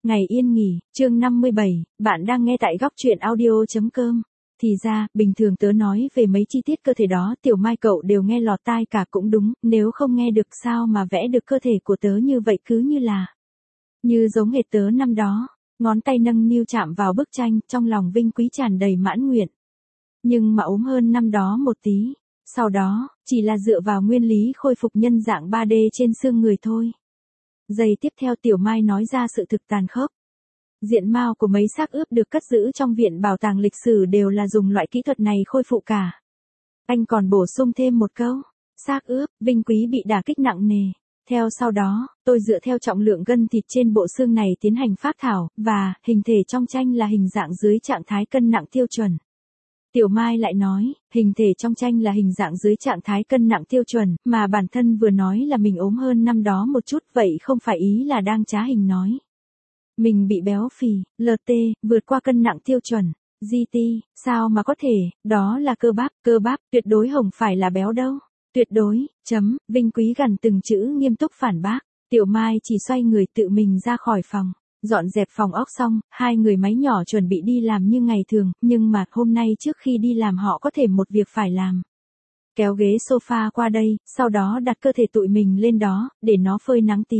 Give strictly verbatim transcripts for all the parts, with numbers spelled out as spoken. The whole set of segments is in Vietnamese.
Ngày yên nghỉ, chương năm mươi bảy, bạn đang nghe tại góc truyện audio.com. Thì ra, bình thường tớ nói về mấy chi tiết cơ thể đó Tiểu Mai cậu đều nghe lọt tai cả cũng đúng, nếu không nghe được sao mà vẽ được cơ thể của tớ như vậy cứ như là. Như giống hệt tớ năm đó, ngón tay nâng niu chạm vào bức tranh, trong lòng Vinh Quý tràn đầy mãn nguyện. Nhưng mà ốm hơn năm đó một tí, sau đó, chỉ là dựa vào nguyên lý khôi phục nhân dạng ba D trên xương người thôi. Giây tiếp theo Tiểu Mai nói ra sự thực tàn khốc. Diện mạo của mấy xác ướp được cất giữ trong viện bảo tàng lịch sử đều là dùng loại kỹ thuật này khôi phục cả. Anh còn bổ sung thêm một câu, xác ướp, Vinh Quý bị đả kích nặng nề. Theo sau đó, tôi dựa theo trọng lượng gân thịt trên bộ xương này tiến hành phác thảo, và, hình thể trong tranh là hình dạng dưới trạng thái cân nặng tiêu chuẩn. Tiểu Mai lại nói, hình thể trong tranh là hình dạng dưới trạng thái cân nặng tiêu chuẩn, mà bản thân vừa nói là mình ốm hơn năm đó một chút, vậy không phải ý là đang trá hình nói. Mình bị béo phì, lờ tê, vượt qua cân nặng tiêu chuẩn, giê tê, sao mà có thể, đó là cơ bắp, cơ bắp, tuyệt đối không phải là béo đâu, tuyệt đối, chấm, Vinh Quý gần từng chữ nghiêm túc phản bác, Tiểu Mai chỉ xoay người tự mình ra khỏi phòng. Dọn dẹp phòng ốc xong, hai người máy nhỏ chuẩn bị đi làm như ngày thường, nhưng mà hôm nay trước khi đi làm họ có thể một việc phải làm. Kéo ghế sofa qua đây, sau đó đặt cơ thể tụi mình lên đó, để nó phơi nắng tí.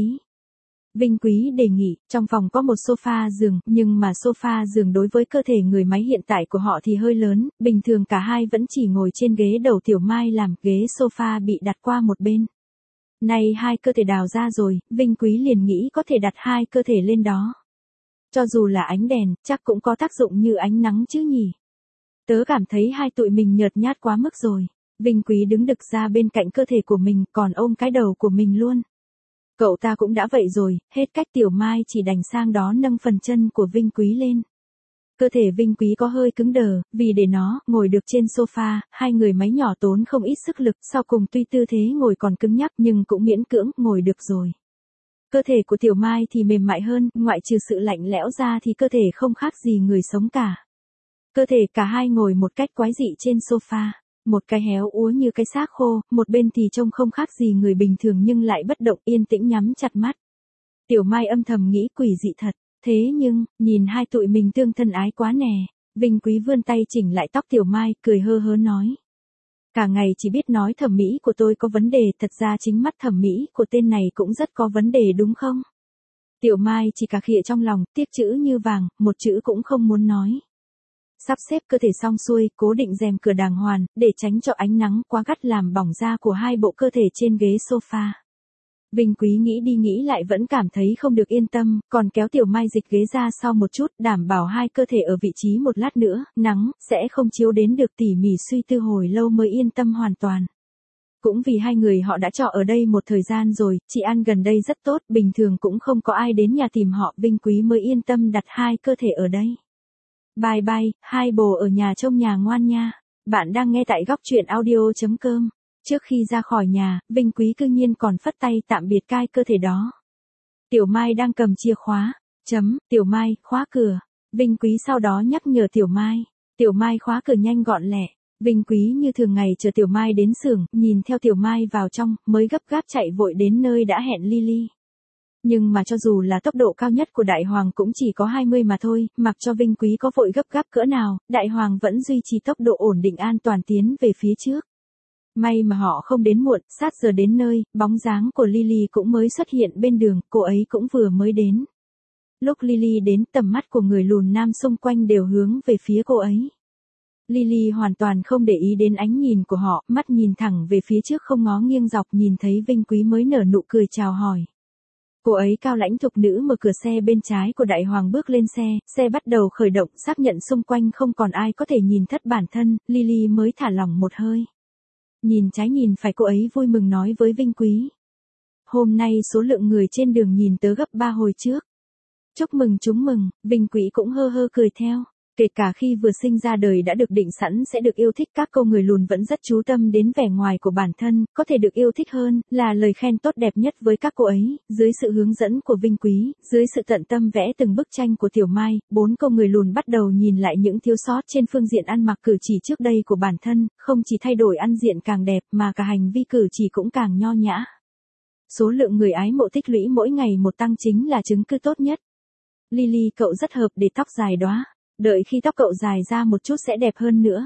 Vinh Quý đề nghị, trong phòng có một sofa giường, nhưng mà sofa giường đối với cơ thể người máy hiện tại của họ thì hơi lớn, bình thường cả hai vẫn chỉ ngồi trên ghế đầu Tiểu Mai làm, ghế sofa bị đặt qua một bên. Nay hai cơ thể đào ra rồi, Vinh Quý liền nghĩ có thể đặt hai cơ thể lên đó. Cho dù là ánh đèn, chắc cũng có tác dụng như ánh nắng chứ nhỉ. Tớ cảm thấy hai tụi mình nhợt nhát quá mức rồi. Vinh Quý đứng đực ra bên cạnh cơ thể của mình, còn ôm cái đầu của mình luôn. Cậu ta cũng đã vậy rồi, hết cách Tiểu Mai chỉ đành sang đó nâng phần chân của Vinh Quý lên. Cơ thể Vinh Quý có hơi cứng đờ, vì để nó ngồi được trên sofa, hai người máy nhỏ tốn không ít sức lực, sau cùng tuy tư thế ngồi còn cứng nhắc nhưng cũng miễn cưỡng ngồi được rồi. Cơ thể của Tiểu Mai thì mềm mại hơn, ngoại trừ sự lạnh lẽo ra thì cơ thể không khác gì người sống cả. Cơ thể cả hai ngồi một cách quái dị trên sofa, một cái héo úa như cái xác khô, một bên thì trông không khác gì người bình thường nhưng lại bất động yên tĩnh nhắm chặt mắt. Tiểu Mai âm thầm nghĩ quỷ dị thật. Thế nhưng, nhìn hai tụi mình tương thân ái quá nè, Vinh Quý vươn tay chỉnh lại tóc Tiểu Mai, cười hơ hớ nói. Cả ngày chỉ biết nói thẩm mỹ của tôi có vấn đề, thật ra chính mắt thẩm mỹ của tên này cũng rất có vấn đề đúng không? Tiểu Mai chỉ cà khịa trong lòng, tiếc chữ như vàng, một chữ cũng không muốn nói. Sắp xếp cơ thể xong xuôi, cố định rèm cửa đàng hoàng, để tránh cho ánh nắng quá gắt làm bỏng da của hai bộ cơ thể trên ghế sofa. Vinh Quý nghĩ đi nghĩ lại vẫn cảm thấy không được yên tâm, còn kéo Tiểu Mai dịch ghế ra sau một chút, đảm bảo hai cơ thể ở vị trí một lát nữa, nắng, sẽ không chiếu đến được, tỉ mỉ suy tư hồi lâu mới yên tâm hoàn toàn. Cũng vì hai người họ đã trọ ở đây một thời gian rồi, chị ăn gần đây rất tốt, bình thường cũng không có ai đến nhà tìm họ, Vinh Quý mới yên tâm đặt hai cơ thể ở đây. Bye bye, hai bồ ở nhà trông nhà ngoan nha. Bạn đang nghe tại góc truyện audio.com. Trước khi ra khỏi nhà, Vinh Quý cư nhiên còn phất tay tạm biệt cai cơ thể đó. Tiểu Mai đang cầm chìa khóa. Chấm, Tiểu Mai, khóa cửa. Vinh Quý sau đó nhắc nhở Tiểu Mai. Tiểu Mai khóa cửa nhanh gọn lẹ. Vinh Quý như thường ngày chờ Tiểu Mai đến xưởng, nhìn theo Tiểu Mai vào trong, mới gấp gáp chạy vội đến nơi đã hẹn Lily. Nhưng mà cho dù là tốc độ cao nhất của Đại Hoàng cũng chỉ có hai mươi mà thôi, mặc cho Vinh Quý có vội gấp gáp cỡ nào, Đại Hoàng vẫn duy trì tốc độ ổn định an toàn tiến về phía trước. May mà họ không đến muộn, sát giờ đến nơi, bóng dáng của Lily cũng mới xuất hiện bên đường, cô ấy cũng vừa mới đến. Lúc Lily đến, tầm mắt của người lùn nam xung quanh đều hướng về phía cô ấy. Lily hoàn toàn không để ý đến ánh nhìn của họ, mắt nhìn thẳng về phía trước không ngó nghiêng dọc, nhìn thấy Vinh Quý mới nở nụ cười chào hỏi. Cô ấy cao lãnh thục nữ mở cửa xe bên trái của Đại Hoàng bước lên xe, xe bắt đầu khởi động, xác nhận xung quanh không còn ai có thể nhìn thất bản thân, Lily mới thả lỏng một hơi. Nhìn trái nhìn phải, cô ấy vui mừng nói với Vinh Quý. Hôm nay số lượng người trên đường nhìn tớ gấp ba hồi trước. Chúc mừng chúng mừng, Vinh Quý cũng hơ hơ cười theo. Kể cả khi vừa sinh ra đời đã được định sẵn sẽ được yêu thích, các cô người lùn vẫn rất chú tâm đến vẻ ngoài của bản thân, có thể được yêu thích hơn, là lời khen tốt đẹp nhất với các cô ấy. Dưới sự hướng dẫn của Vinh Quý, dưới sự tận tâm vẽ từng bức tranh của Tiểu Mai, bốn cô người lùn bắt đầu nhìn lại những thiếu sót trên phương diện ăn mặc cử chỉ trước đây của bản thân, không chỉ thay đổi ăn diện càng đẹp mà cả hành vi cử chỉ cũng càng nho nhã. Số lượng người ái mộ tích lũy mỗi ngày một tăng chính là chứng cứ tốt nhất. Lily cậu rất hợp để tóc dài đóa. Đợi khi tóc cậu dài ra một chút sẽ đẹp hơn nữa.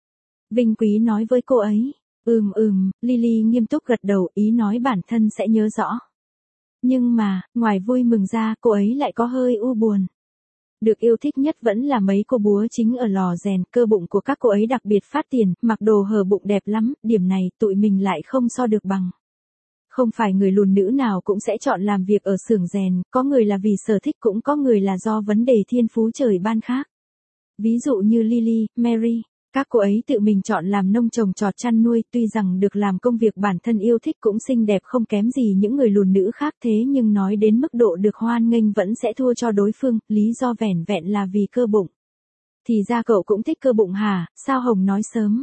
Vinh Quý nói với cô ấy. Ừm ừm, Lily nghiêm túc gật đầu, ý nói bản thân sẽ nhớ rõ. Nhưng mà, ngoài vui mừng ra, cô ấy lại có hơi u buồn. Được yêu thích nhất vẫn là mấy cô búa chính ở lò rèn, cơ bụng của các cô ấy đặc biệt phát tiền, mặc đồ hở bụng đẹp lắm, điểm này tụi mình lại không so được bằng. Không phải người lùn nữ nào cũng sẽ chọn làm việc ở xưởng rèn, có người là vì sở thích cũng có người là do vấn đề thiên phú trời ban khác. Ví dụ như Lily, Mary, các cô ấy tự mình chọn làm nông trồng trọt chăn nuôi, tuy rằng được làm công việc bản thân yêu thích cũng xinh đẹp không kém gì những người lùn nữ khác, thế nhưng nói đến mức độ được hoan nghênh vẫn sẽ thua cho đối phương, lý do vẻn vẹn là vì cơ bụng. Thì ra cậu cũng thích cơ bụng hả, sao Hồng nói sớm?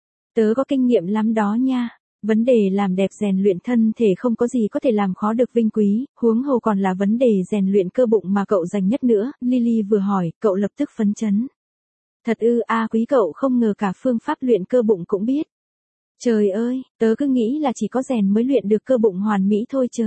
Tớ có kinh nghiệm lắm đó nha. Vấn đề làm đẹp rèn luyện thân thể không có gì có thể làm khó được Vinh Quý, huống hồ còn là vấn đề rèn luyện cơ bụng mà cậu dành nhất nữa. Lily vừa hỏi, cậu lập tức phấn chấn. Thật ư, a Quý cậu không ngờ cả phương pháp luyện cơ bụng cũng biết. Trời ơi, tớ cứ nghĩ là chỉ có rèn mới luyện được cơ bụng hoàn mỹ thôi chớ.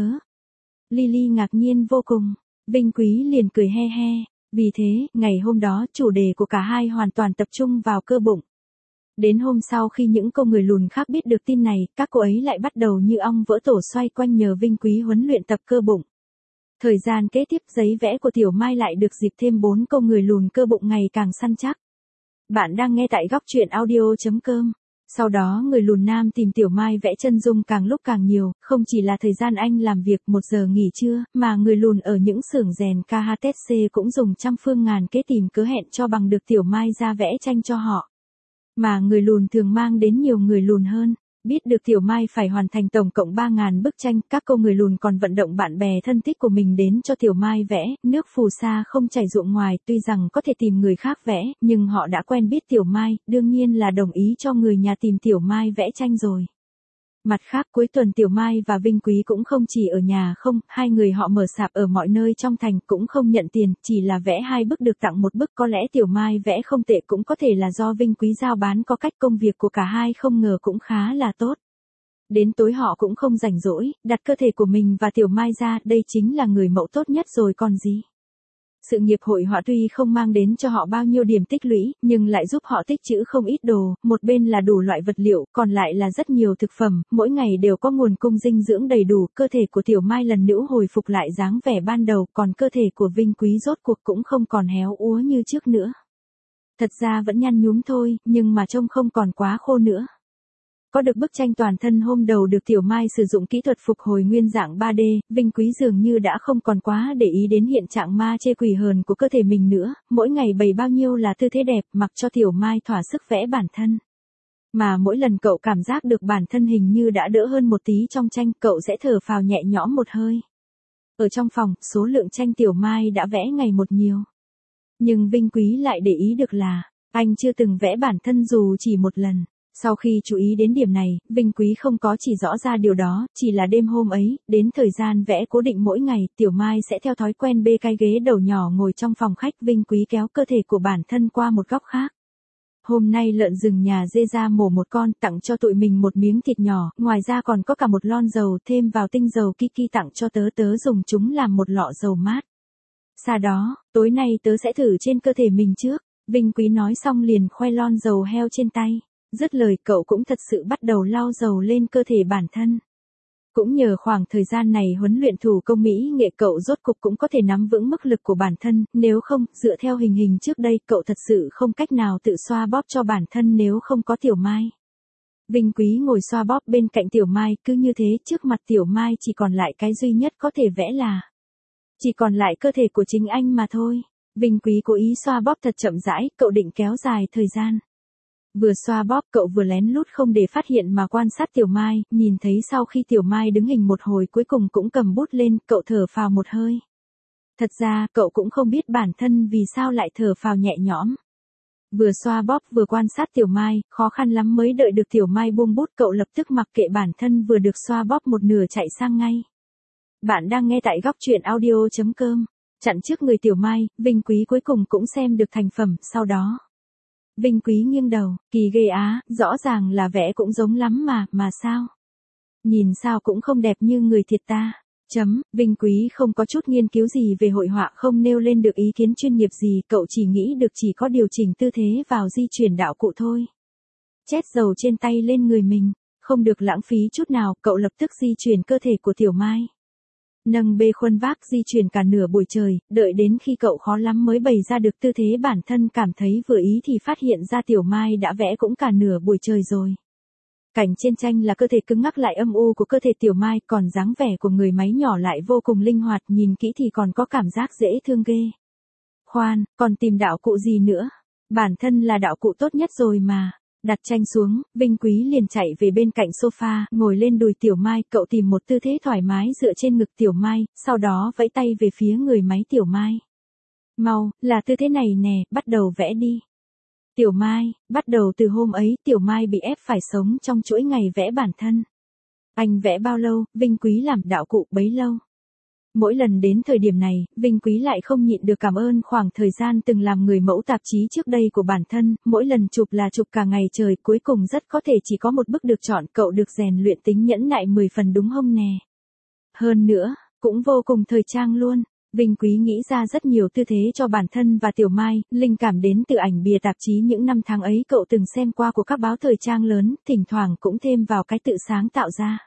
Lily ngạc nhiên vô cùng, Vinh Quý liền cười he he. Vì thế, ngày hôm đó chủ đề của cả hai hoàn toàn tập trung vào cơ bụng. Đến hôm sau khi những cô người lùn khác biết được tin này, các cô ấy lại bắt đầu như ong vỡ tổ xoay quanh nhờ Vinh Quý huấn luyện tập cơ bụng. Thời gian kế tiếp giấy vẽ của Tiểu Mai lại được dịp thêm bốn cô người lùn cơ bụng ngày càng săn chắc. Bạn đang nghe tại góc truyện audio.com. Sau đó người lùn nam tìm Tiểu Mai vẽ chân dung càng lúc càng nhiều, không chỉ là thời gian anh làm việc một giờ nghỉ trưa, mà người lùn ở những xưởng rèn ca hát tê xê cũng dùng trăm phương ngàn kế tìm cớ hẹn cho bằng được Tiểu Mai ra vẽ tranh cho họ. Mà người lùn thường mang đến nhiều người lùn hơn. Biết được Tiểu Mai phải hoàn thành tổng cộng ba nghìn bức tranh, các cô người lùn còn vận động bạn bè thân thích của mình đến cho Tiểu Mai vẽ, nước phù sa không chảy ruộng ngoài, tuy rằng có thể tìm người khác vẽ, nhưng họ đã quen biết Tiểu Mai, đương nhiên là đồng ý cho người nhà tìm Tiểu Mai vẽ tranh rồi. Mặt khác cuối tuần Tiểu Mai và Vinh Quý cũng không chỉ ở nhà không, hai người họ mở sạp ở mọi nơi trong thành cũng không nhận tiền, chỉ là vẽ hai bức được tặng một bức, có lẽ Tiểu Mai vẽ không tệ cũng có thể là do Vinh Quý giao bán có cách, công việc của cả hai không ngờ cũng khá là tốt. Đến tối họ cũng không rảnh rỗi, đặt cơ thể của mình và Tiểu Mai ra, đây chính là người mẫu tốt nhất rồi còn gì. Sự nghiệp hội họa tuy không mang đến cho họ bao nhiêu điểm tích lũy, nhưng lại giúp họ tích trữ không ít đồ, một bên là đủ loại vật liệu, còn lại là rất nhiều thực phẩm, mỗi ngày đều có nguồn cung dinh dưỡng đầy đủ, cơ thể của Tiểu Mai lần nữa hồi phục lại dáng vẻ ban đầu, còn cơ thể của Vinh Quý rốt cuộc cũng không còn héo úa như trước nữa. Thật ra vẫn nhăn nhúm thôi, nhưng mà trông không còn quá khô nữa. Có được bức tranh toàn thân hôm đầu được Tiểu Mai sử dụng kỹ thuật phục hồi nguyên dạng ba D, Vinh Quý dường như đã không còn quá để ý đến hiện trạng ma chê quỷ hờn của cơ thể mình nữa, mỗi ngày bày bao nhiêu là tư thế đẹp, mặc cho Tiểu Mai thỏa sức vẽ bản thân. Mà mỗi lần cậu cảm giác được bản thân hình như đã đỡ hơn một tí trong tranh, cậu sẽ thở phào nhẹ nhõm một hơi. Ở trong phòng, số lượng tranh Tiểu Mai đã vẽ ngày một nhiều. Nhưng Vinh Quý lại để ý được là, anh chưa từng vẽ bản thân dù chỉ một lần. Sau khi chú ý đến điểm này, Vinh Quý không có chỉ rõ ra điều đó, chỉ là đêm hôm ấy, đến thời gian vẽ cố định mỗi ngày, Tiểu Mai sẽ theo thói quen bê cái ghế đầu nhỏ ngồi trong phòng khách, Vinh Quý kéo cơ thể của bản thân qua một góc khác. Hôm nay lợn rừng nhà dê ra mổ một con, tặng cho tụi mình một miếng thịt nhỏ, ngoài ra còn có cả một lon dầu, thêm vào tinh dầu Kiki tặng cho tớ, tớ dùng chúng làm một lọ dầu mát. Sau đó, tối nay tớ sẽ thử trên cơ thể mình trước, Vinh Quý nói xong liền khoe lon dầu heo trên tay. Dứt lời cậu cũng thật sự bắt đầu lau dầu lên cơ thể bản thân. Cũng nhờ khoảng thời gian này huấn luyện thủ công mỹ nghệ, cậu rốt cục cũng có thể nắm vững mức lực của bản thân, nếu không, dựa theo hình hình trước đây, cậu thật sự không cách nào tự xoa bóp cho bản thân nếu không có Tiểu Mai. Vinh Quý ngồi xoa bóp bên cạnh Tiểu Mai, cứ như thế trước mặt Tiểu Mai chỉ còn lại cái duy nhất có thể vẽ là chỉ còn lại cơ thể của chính anh mà thôi. Vinh Quý cố ý xoa bóp thật chậm rãi, cậu định kéo dài thời gian. Vừa xoa bóp cậu vừa lén lút không để phát hiện mà quan sát Tiểu Mai, nhìn thấy sau khi Tiểu Mai đứng hình một hồi cuối cùng cũng cầm bút lên, cậu thở phào một hơi. Thật ra, cậu cũng không biết bản thân vì sao lại thở phào nhẹ nhõm. Vừa xoa bóp vừa quan sát Tiểu Mai, khó khăn lắm mới đợi được Tiểu Mai buông bút, cậu lập tức mặc kệ bản thân vừa được xoa bóp một nửa chạy sang ngay. Bạn đang nghe tại góc truyện audio.com. Chặn trước người Tiểu Mai, Vinh Quý cuối cùng cũng xem được thành phẩm, sau đó. Vinh Quý nghiêng đầu, kỳ ghê á, rõ ràng là vẽ cũng giống lắm mà, mà sao? Nhìn sao cũng không đẹp như người thiệt ta. Chấm, Vinh Quý không có chút nghiên cứu gì về hội họa, không nêu lên được ý kiến chuyên nghiệp gì, cậu chỉ nghĩ được chỉ có điều chỉnh tư thế vào di chuyển đạo cụ thôi. Chét dầu trên tay lên người mình, không được lãng phí chút nào, cậu lập tức di chuyển cơ thể của Tiểu Mai. Nâng bê khuân vác di chuyển cả nửa buổi trời, đợi đến khi cậu khó lắm mới bày ra được tư thế bản thân cảm thấy vừa ý thì phát hiện ra Tiểu Mai đã vẽ cũng cả nửa buổi trời rồi. Cảnh trên tranh là cơ thể cứng ngắc lại âm u của cơ thể Tiểu Mai, còn dáng vẻ của người máy nhỏ lại vô cùng linh hoạt, nhìn kỹ thì còn có cảm giác dễ thương ghê. Khoan, còn tìm đạo cụ gì nữa? Bản thân là đạo cụ tốt nhất rồi mà. Đặt tranh xuống, Vinh Quý liền chạy về bên cạnh sofa, ngồi lên đùi Tiểu Mai, cậu tìm một tư thế thoải mái dựa trên ngực Tiểu Mai, sau đó vẫy tay về phía người máy Tiểu Mai. Mau, là tư thế này nè, bắt đầu vẽ đi. Tiểu Mai, bắt đầu từ hôm ấy, Tiểu Mai bị ép phải sống trong chuỗi ngày vẽ bản thân. Anh vẽ bao lâu, Vinh Quý làm đạo cụ bấy lâu. Mỗi lần đến thời điểm này, Vinh Quý lại không nhịn được cảm ơn khoảng thời gian từng làm người mẫu tạp chí trước đây của bản thân, mỗi lần chụp là chụp cả ngày trời, cuối cùng rất có thể chỉ có một bức được chọn, cậu được rèn luyện tính nhẫn nại mười phần đúng không nè. Hơn nữa, cũng vô cùng thời trang luôn. Vinh Quý nghĩ ra rất nhiều tư thế cho bản thân và Tiểu Mai, linh cảm đến từ ảnh bìa tạp chí những năm tháng ấy cậu từng xem qua của các báo thời trang lớn, thỉnh thoảng cũng thêm vào cái tự sáng tạo ra.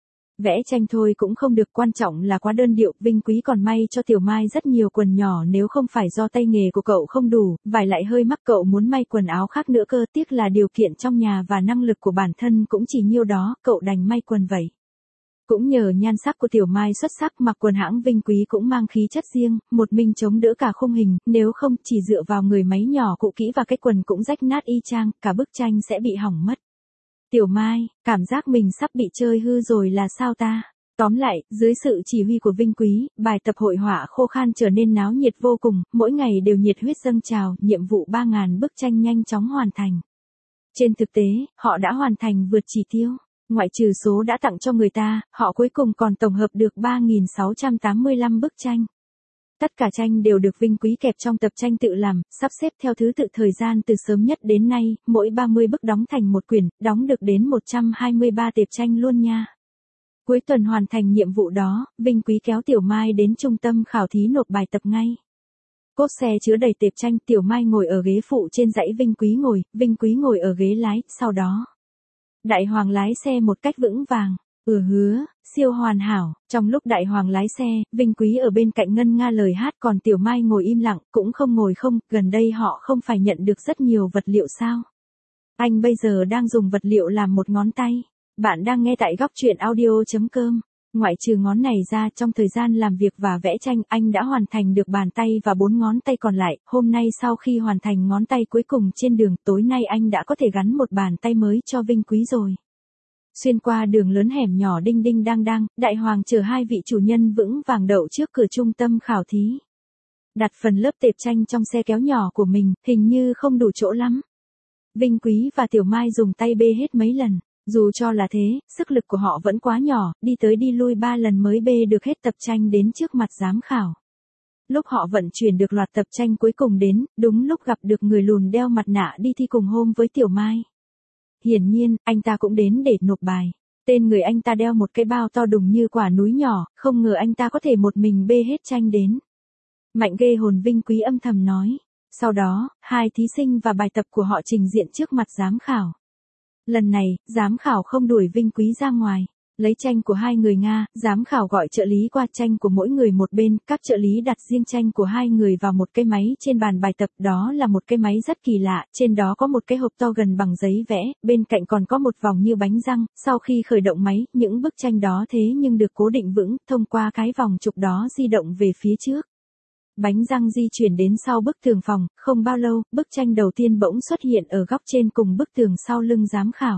Vẽ tranh thôi cũng không được, quan trọng là quá đơn điệu, Vinh Quý còn may cho Tiểu Mai rất nhiều quần nhỏ, nếu không phải do tay nghề của cậu không đủ, vải lại hơi mắc, cậu muốn may quần áo khác nữa cơ, tiếc là điều kiện trong nhà và năng lực của bản thân cũng chỉ nhiêu đó, cậu đành may quần vậy. Cũng nhờ nhan sắc của Tiểu Mai xuất sắc, mặc quần hãng Vinh Quý cũng mang khí chất riêng, một mình chống đỡ cả khung hình, nếu không chỉ dựa vào người máy nhỏ cũ kỹ và cái quần cũng rách nát y chang, cả bức tranh sẽ bị hỏng mất. Tiểu Mai, cảm giác mình sắp bị chơi hư rồi là sao ta? Tóm lại, dưới sự chỉ huy của Vinh Quý, bài tập hội họa khô khan trở nên náo nhiệt vô cùng, mỗi ngày đều nhiệt huyết dâng trào, nhiệm vụ ba nghìn bức tranh nhanh chóng hoàn thành. Trên thực tế, họ đã hoàn thành vượt chỉ tiêu. Ngoại trừ số đã tặng cho người ta, họ cuối cùng còn tổng hợp được ba nghìn sáu trăm tám mươi lăm bức tranh. Tất cả tranh đều được Vinh Quý kẹp trong tập tranh tự làm, sắp xếp theo thứ tự thời gian từ sớm nhất đến nay, mỗi ba mươi bức đóng thành một quyển, đóng được đến một trăm hai mươi ba tệp tranh luôn nha. Cuối tuần hoàn thành nhiệm vụ đó, Vinh Quý kéo Tiểu Mai đến trung tâm khảo thí nộp bài tập ngay. Cốp xe chứa đầy tệp tranh, Tiểu Mai ngồi ở ghế phụ trên dãy Vinh Quý ngồi, Vinh Quý ngồi ở ghế lái, sau đó Đại Hoàng lái xe một cách vững vàng. Ừ hứa, siêu hoàn hảo. Trong lúc Đại Hoàng lái xe, Vinh Quý ở bên cạnh ngân nga lời hát, còn Tiểu Mai ngồi im lặng, cũng không ngồi không, gần đây họ không phải nhận được rất nhiều vật liệu sao? Anh bây giờ đang dùng vật liệu làm một ngón tay. Bạn đang nghe tại góc truyện audio chấm com. Ngoại trừ ngón này ra, trong thời gian làm việc và vẽ tranh, anh đã hoàn thành được bàn tay và bốn ngón tay còn lại. Hôm nay sau khi hoàn thành ngón tay cuối cùng trên đường, tối nay anh đã có thể gắn một bàn tay mới cho Vinh Quý rồi. Xuyên qua đường lớn hẻm nhỏ đinh đinh đang đang, Đại Hoàng chờ hai vị chủ nhân vững vàng đậu trước cửa trung tâm khảo thí. Đặt phần lớp tệp tranh trong xe kéo nhỏ của mình, hình như không đủ chỗ lắm. Vinh Quý và Tiểu Mai dùng tay bê hết mấy lần. Dù cho là thế, sức lực của họ vẫn quá nhỏ, đi tới đi lui ba lần mới bê được hết tập tranh đến trước mặt giám khảo. Lúc họ vận chuyển được loạt tập tranh cuối cùng đến, đúng lúc gặp được người lùn đeo mặt nạ đi thi cùng hôm với Tiểu Mai. Hiển nhiên, anh ta cũng đến để nộp bài. Tên người anh ta đeo một cái bao to đùng như quả núi nhỏ, không ngờ anh ta có thể một mình bê hết tranh đến. Mạnh ghê hồn, Vinh Quý âm thầm nói. Sau đó, hai thí sinh và bài tập của họ trình diện trước mặt giám khảo. Lần này, giám khảo không đuổi Vinh Quý ra ngoài. Lấy tranh của hai người Nga, giám khảo gọi trợ lý qua, tranh của mỗi người một bên, các trợ lý đặt riêng tranh của hai người vào một cái máy trên bàn bài tập, đó là một cái máy rất kỳ lạ, trên đó có một cái hộp to gần bằng giấy vẽ, bên cạnh còn có một vòng như bánh răng, sau khi khởi động máy, những bức tranh đó thế nhưng được cố định vững, thông qua cái vòng trục đó di động về phía trước. Bánh răng di chuyển đến sau bức tường phòng, không bao lâu, bức tranh đầu tiên bỗng xuất hiện ở góc trên cùng bức tường sau lưng giám khảo.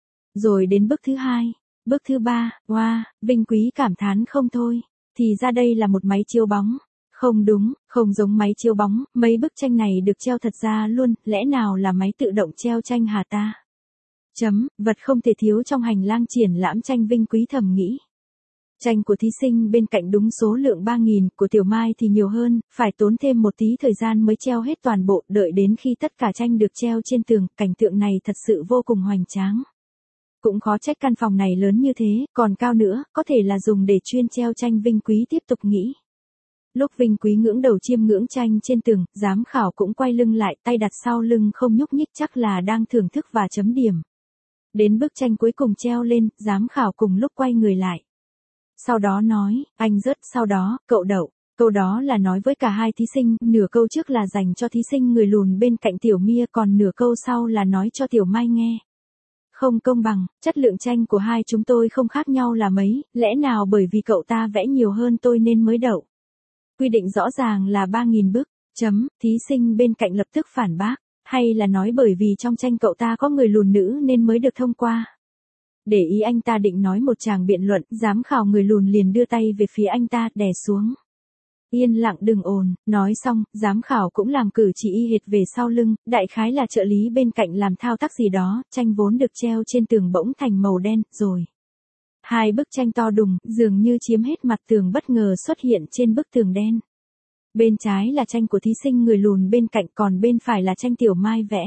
Rồi đến bức thứ hai. Bước thứ ba, wow, Vinh Quý cảm thán không thôi. Thì ra đây là một máy chiếu bóng. Không đúng, không giống máy chiếu bóng, mấy bức tranh này được treo thật ra luôn, lẽ nào là máy tự động treo tranh hả ta? Chấm, vật không thể thiếu trong hành lang triển lãm tranh, Vinh Quý thầm nghĩ. Tranh của thí sinh bên cạnh đúng số lượng ba nghìn, của Tiểu Mai thì nhiều hơn, phải tốn thêm một tí thời gian mới treo hết toàn bộ, đợi đến khi tất cả tranh được treo trên tường, cảnh tượng này thật sự vô cùng hoành tráng. Cũng khó trách căn phòng này lớn như thế, còn cao nữa, có thể là dùng để chuyên treo tranh. Vinh Quý tiếp tục nghĩ. Lúc Vinh Quý ngưỡng đầu chiêm ngưỡng tranh trên tường, giám khảo cũng quay lưng lại, tay đặt sau lưng không nhúc nhích, chắc là đang thưởng thức và chấm điểm. Đến bức tranh cuối cùng treo lên, giám khảo cùng lúc quay người lại. Sau đó nói, anh rớt, sau đó, cậu đậu. Câu đó là nói với cả hai thí sinh, nửa câu trước là dành cho thí sinh người lùn bên cạnh Tiểu Mia, còn nửa câu sau là nói cho Tiểu Mai nghe. Không công bằng, chất lượng tranh của hai chúng tôi không khác nhau là mấy, lẽ nào bởi vì cậu ta vẽ nhiều hơn tôi nên mới đậu. Quy định rõ ràng là ba nghìn bức, chấm, thí sinh bên cạnh lập tức phản bác, hay là nói bởi vì trong tranh cậu ta có người lùn nữ nên mới được thông qua. Để ý anh ta định nói một tràng biện luận, giám khảo người lùn liền đưa tay về phía anh ta, đè xuống. Yên lặng đừng ồn, nói xong, giám khảo cũng làm cử chỉ y hệt về sau lưng, đại khái là trợ lý bên cạnh làm thao tác gì đó, tranh vốn được treo trên tường bỗng thành màu đen, rồi. Hai bức tranh to đùng, dường như chiếm hết mặt tường bất ngờ xuất hiện trên bức tường đen. Bên trái là tranh của thí sinh người lùn bên cạnh, còn bên phải là tranh Tiểu Mai vẽ.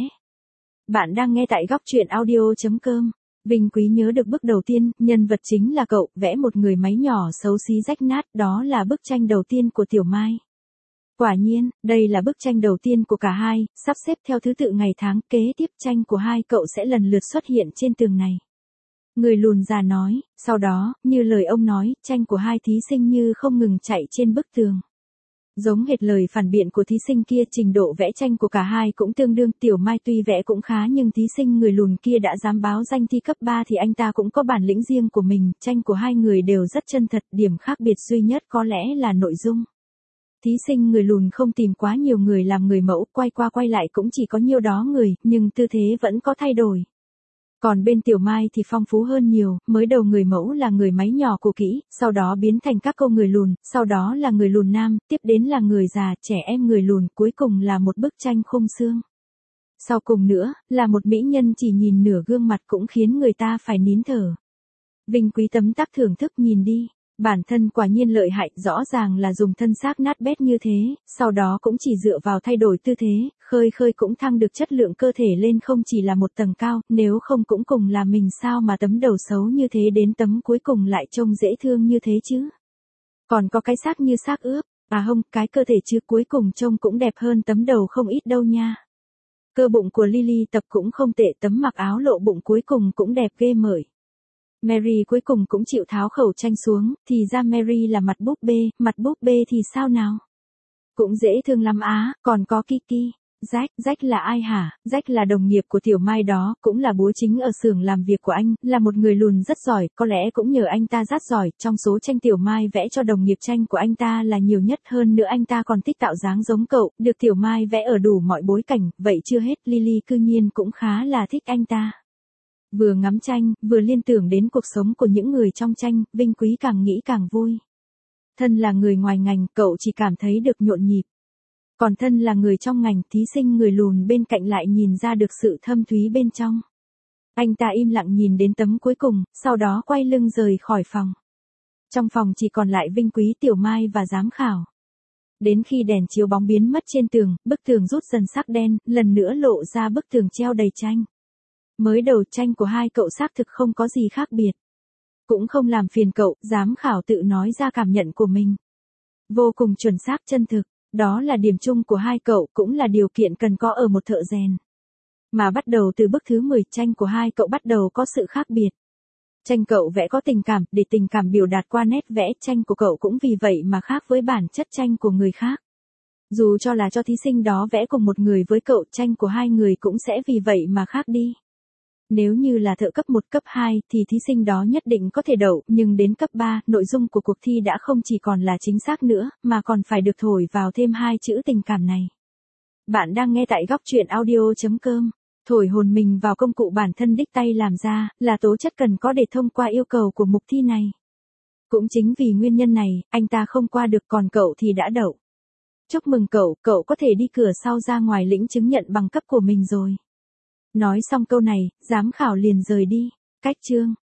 Bạn đang nghe tại góc truyện audio chấm com. Vinh Quý nhớ được bức đầu tiên, nhân vật chính là cậu, vẽ một người máy nhỏ xấu xí rách nát, đó là bức tranh đầu tiên của Tiểu Mai. Quả nhiên, đây là bức tranh đầu tiên của cả hai, sắp xếp theo thứ tự ngày tháng, kế tiếp tranh của hai cậu sẽ lần lượt xuất hiện trên tường này. Người lùn già nói, sau đó, như lời ông nói, tranh của hai thí sinh như không ngừng chạy trên bức tường. Giống hệt lời phản biện của thí sinh kia, trình độ vẽ tranh của cả hai cũng tương đương. Tiểu Mai tuy vẽ cũng khá nhưng thí sinh người lùn kia đã dám báo danh thi cấp ba thì anh ta cũng có bản lĩnh riêng của mình. Tranh của hai người đều rất chân thật, điểm khác biệt duy nhất có lẽ là nội dung. Thí sinh người lùn không tìm quá nhiều người làm người mẫu, quay qua quay lại cũng chỉ có nhiêu đó người, nhưng tư thế vẫn có thay đổi. Còn bên Tiểu Mai thì phong phú hơn nhiều, mới đầu người mẫu là người máy nhỏ cũ kỹ, sau đó biến thành các cô người lùn, sau đó là người lùn nam, tiếp đến là người già, trẻ em người lùn, cuối cùng là một bức tranh khung xương. Sau cùng nữa, là một mỹ nhân chỉ nhìn nửa gương mặt cũng khiến người ta phải nín thở. Vinh Quý tấm tắc thưởng thức nhìn đi. Bản thân quả nhiên lợi hại, rõ ràng là dùng thân xác nát bét như thế, sau đó cũng chỉ dựa vào thay đổi tư thế, khơi khơi cũng thăng được chất lượng cơ thể lên, không chỉ là một tầng cao, nếu không cũng cùng là mình sao mà tấm đầu xấu như thế đến tấm cuối cùng lại trông dễ thương như thế chứ. Còn có cái xác như xác ướp, à không, cái cơ thể chứ cuối cùng trông cũng đẹp hơn tấm đầu không ít đâu nha. Cơ bụng của Lily tập cũng không tệ, tấm mặc áo lộ bụng cuối cùng cũng đẹp ghê mởi. Mary cuối cùng cũng chịu tháo khẩu tranh xuống, thì ra Mary là mặt búp bê, mặt búp bê thì sao nào? Cũng dễ thương lắm á, còn có Kiki. Jack, Jack là ai hả? Jack là đồng nghiệp của Tiểu Mai đó, cũng là búa chính ở xưởng làm việc của anh, là một người lùn rất giỏi, có lẽ cũng nhờ anh ta rất giỏi, trong số tranh Tiểu Mai vẽ cho đồng nghiệp tranh của anh ta là nhiều nhất, hơn nữa anh ta còn thích tạo dáng giống cậu, được Tiểu Mai vẽ ở đủ mọi bối cảnh, vậy chưa hết, Lily cư nhiên cũng khá là thích anh ta. Vừa ngắm tranh, vừa liên tưởng đến cuộc sống của những người trong tranh, Vinh Quý càng nghĩ càng vui. Thân là người ngoài ngành, cậu chỉ cảm thấy được nhộn nhịp. Còn thân là người trong ngành, thí sinh người lùn bên cạnh lại nhìn ra được sự thâm thúy bên trong. Anh ta im lặng nhìn đến tấm cuối cùng, sau đó quay lưng rời khỏi phòng. Trong phòng chỉ còn lại Vinh Quý, Tiểu Mai và giám khảo. Đến khi đèn chiếu bóng biến mất trên tường, bức tường rút dần sắc đen, lần nữa lộ ra bức tường treo đầy tranh. Mới đầu tranh của hai cậu xác thực không có gì khác biệt. Cũng không làm phiền cậu, giám khảo tự nói ra cảm nhận của mình. Vô cùng chuẩn xác chân thực, đó là điểm chung của hai cậu, cũng là điều kiện cần có ở một thợ rèn. Mà bắt đầu từ bức thứ mười, tranh của hai cậu bắt đầu có sự khác biệt. Tranh cậu vẽ có tình cảm, để tình cảm biểu đạt qua nét vẽ, tranh của cậu cũng vì vậy mà khác với bản chất tranh của người khác. Dù cho là cho thí sinh đó vẽ cùng một người với cậu, tranh của hai người cũng sẽ vì vậy mà khác đi. Nếu như là thợ cấp một, cấp hai, thì thí sinh đó nhất định có thể đậu, nhưng đến cấp ba, nội dung của cuộc thi đã không chỉ còn là chính xác nữa, mà còn phải được thổi vào thêm hai chữ tình cảm này. Bạn đang nghe tại góc truyện audio chấm com. Thổi hồn mình vào công cụ bản thân đích tay làm ra, là tố chất cần có để thông qua yêu cầu của mục thi này. Cũng chính vì nguyên nhân này, anh ta không qua được, còn cậu thì đã đậu. Chúc mừng cậu, cậu có thể đi cửa sau ra ngoài lĩnh chứng nhận bằng cấp của mình rồi. Nói xong câu này, giám khảo liền rời đi. Cách chương